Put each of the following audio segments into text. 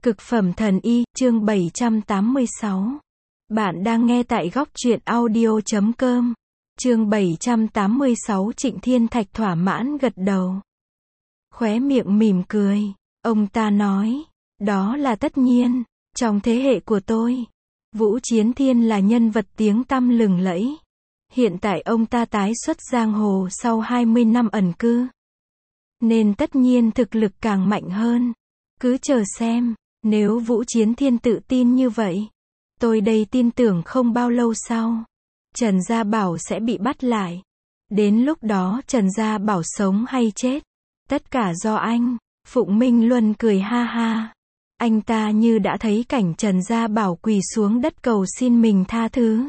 Cực phẩm thần y, chương 786. Bạn đang nghe tại góc truyện audio.com. Chương 786. Trịnh Thiên Thạch thỏa mãn gật đầu. Khóe miệng mỉm cười. Ông ta nói, đó là tất nhiên. Trong thế hệ của tôi, Vũ Chiến Thiên là nhân vật tiếng tăm lừng lẫy. Hiện tại ông ta tái xuất giang hồ sau 20 năm ẩn cư, nên tất nhiên thực lực càng mạnh hơn. Cứ chờ xem, nếu Vũ Chiến Thiên tự tin như vậy, tôi đây tin tưởng không bao lâu sau, Trần Gia Bảo sẽ bị bắt lại. Đến lúc đó Trần Gia Bảo sống hay chết, tất cả do anh. Phụng Minh Luân cười ha ha. Anh ta như đã thấy cảnh Trần Gia Bảo quỳ xuống đất cầu xin mình tha thứ.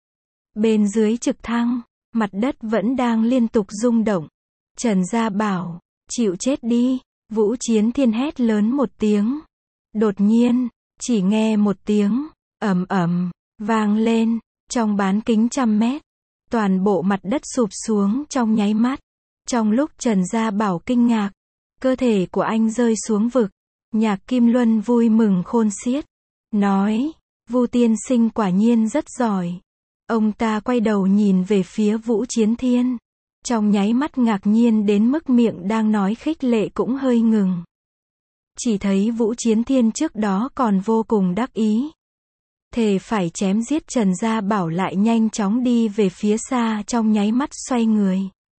Bên dưới trực thăng, mặt đất vẫn đang liên tục rung động. Trần Gia Bảo, chịu chết đi. Vũ Chiến Thiên hét lớn một tiếng. Đột nhiên, chỉ nghe một tiếng ầm ầm vang lên, trong bán kính 100 mét. Toàn bộ mặt đất sụp xuống trong nháy mắt. Trong lúc Trần Gia Bảo kinh ngạc, cơ thể của anh rơi xuống vực. Nhạc Kim Luân vui mừng khôn xiết, nói, Vu tiên sinh quả nhiên rất giỏi. Ông ta quay đầu nhìn về phía Vũ Chiến Thiên, trong nháy mắt ngạc nhiên đến mức miệng đang nói khích lệ cũng hơi ngừng. Chỉ thấy Vũ Chiến Thiên trước đó còn vô cùng đắc ý, thề phải chém giết Trần Gia Bảo, lại nhanh chóng đi về phía xa trong nháy mắt xoay người.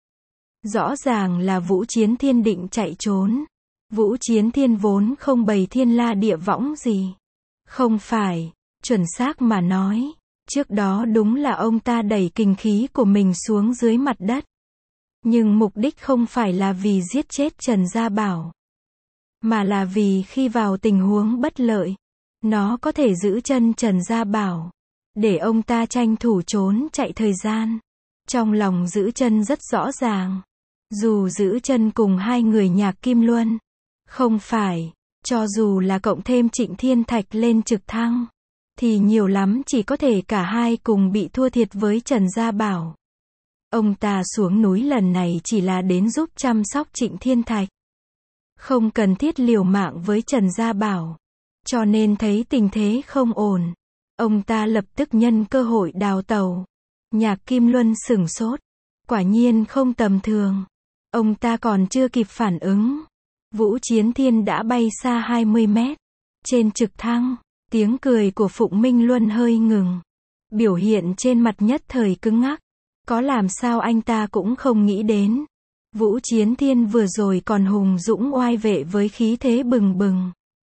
Rõ ràng là Vũ Chiến Thiên định chạy trốn. Vũ Chiến Thiên vốn không bày thiên la địa võng gì. Không phải, chuẩn xác mà nói, trước đó đúng là ông ta đẩy kình khí của mình xuống dưới mặt đất. Nhưng mục đích không phải là vì giết chết Trần Gia Bảo, mà là vì khi vào tình huống bất lợi, nó có thể giữ chân Trần Gia Bảo, để ông ta tranh thủ trốn chạy thời gian. Trong lòng giữ chân rất rõ ràng. Dù giữ chân cùng hai người Nhạc Kim Luân, không phải, cho dù là cộng thêm Trịnh Thiên Thạch lên trực thăng, thì nhiều lắm chỉ có thể cả hai cùng bị thua thiệt với Trần Gia Bảo. Ông ta xuống núi lần này chỉ là đến giúp chăm sóc Trịnh Thiên Thạch, không cần thiết liều mạng với Trần Gia Bảo. Cho nên thấy tình thế không ổn, ông ta lập tức nhân cơ hội đào tẩu. Nhạc Kim Luân sửng sốt, quả nhiên không tầm thường. Ông ta còn chưa kịp phản ứng, Vũ Chiến Thiên đã bay xa 20 mét. Trên trực thăng, tiếng cười của Phụng Minh Luân hơi ngừng. Biểu hiện trên mặt nhất thời cứng ngắc. Có làm sao anh ta cũng không nghĩ đến. Vũ Chiến Thiên vừa rồi còn hùng dũng oai vệ với khí thế bừng bừng,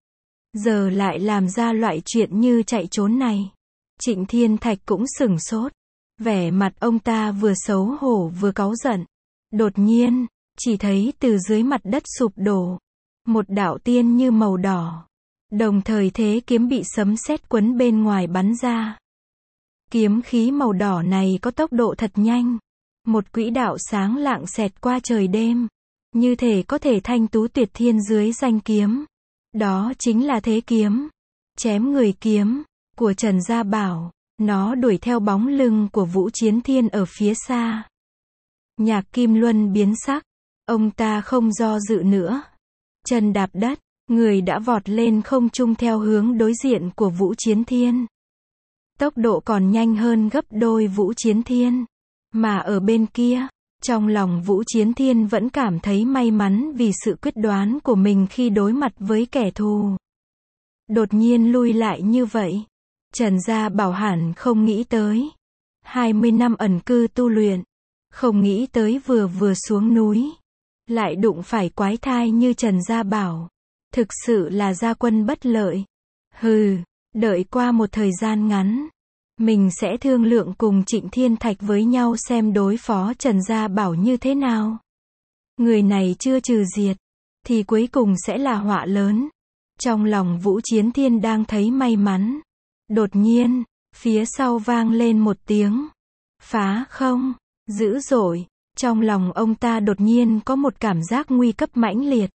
giờ lại làm ra loại chuyện như chạy trốn này. Trịnh Thiên Thạch cũng sửng sốt. Vẻ mặt ông ta vừa xấu hổ vừa cáu giận. Đột nhiên, chỉ thấy từ dưới mặt đất sụp đổ một đạo tiên như màu đỏ, đồng thời thế kiếm bị sấm sét quấn bên ngoài bắn ra. Kiếm khí màu đỏ này có tốc độ thật nhanh, một quỹ đạo sáng lạng xẹt qua trời đêm, như thể có thể thanh tú tuyệt thiên dưới danh kiếm. Đó chính là thế kiếm, chém người kiếm, của Trần Gia Bảo. Nó đuổi theo bóng lưng của Vũ Chiến Thiên ở phía xa. Nhạc Kim Luân biến sắc, ông ta không do dự nữa. Chân đạp đất, người đã vọt lên không trung theo hướng đối diện của Vũ Chiến Thiên. Tốc độ còn nhanh hơn gấp đôi Vũ Chiến Thiên. Mà ở bên kia, trong lòng Vũ Chiến Thiên vẫn cảm thấy may mắn vì sự quyết đoán của mình khi đối mặt với kẻ thù. Đột nhiên lui lại như vậy, Trần Gia Bảo hẳn không nghĩ tới. 20 năm ẩn cư tu luyện, không nghĩ tới vừa xuống núi, lại đụng phải quái thai như Trần Gia Bảo. Thực sự là gia quân bất lợi. Hừ, đợi qua một thời gian ngắn, mình sẽ thương lượng cùng Trịnh Thiên Thạch với nhau xem đối phó Trần Gia Bảo như thế nào. Người này chưa trừ diệt, thì cuối cùng sẽ là họa lớn. Trong lòng Vũ Chiến Thiên đang thấy may mắn. Đột nhiên, phía sau vang lên một tiếng phá không, dữ dội. Trong lòng ông ta đột nhiên có một cảm giác nguy cấp mãnh liệt.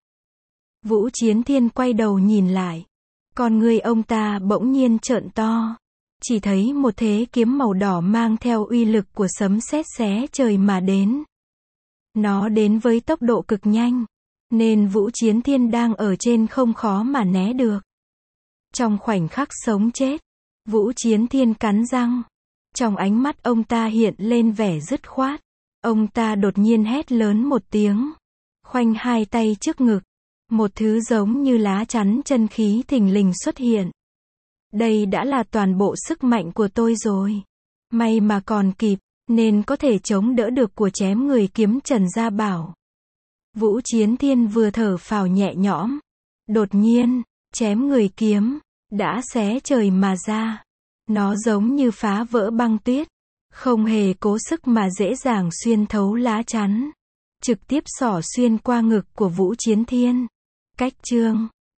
Vũ Chiến Thiên quay đầu nhìn lại, con người ông ta bỗng nhiên trợn to. Chỉ thấy một thế kiếm màu đỏ mang theo uy lực của sấm sét xé trời mà đến. Nó đến với tốc độ cực nhanh, nên Vũ Chiến Thiên đang ở trên không khó mà né được. Trong khoảnh khắc sống chết, Vũ Chiến Thiên cắn răng. Trong ánh mắt ông ta hiện lên vẻ dứt khoát. Ông ta đột nhiên hét lớn một tiếng. Khoanh hai tay trước ngực. Một thứ giống như lá chắn chân khí thình lình xuất hiện. Đây đã là toàn bộ sức mạnh của tôi rồi. May mà còn kịp, nên có thể chống đỡ được của chém người kiếm Trần Gia Bảo. Vũ Chiến Thiên vừa thở phào nhẹ nhõm. Đột nhiên, chém người kiếm đã xé trời mà ra. Nó giống như phá vỡ băng tuyết, không hề cố sức mà dễ dàng xuyên thấu lá chắn, trực tiếp xỏ xuyên qua ngực của Vũ Chiến Thiên. Cách chương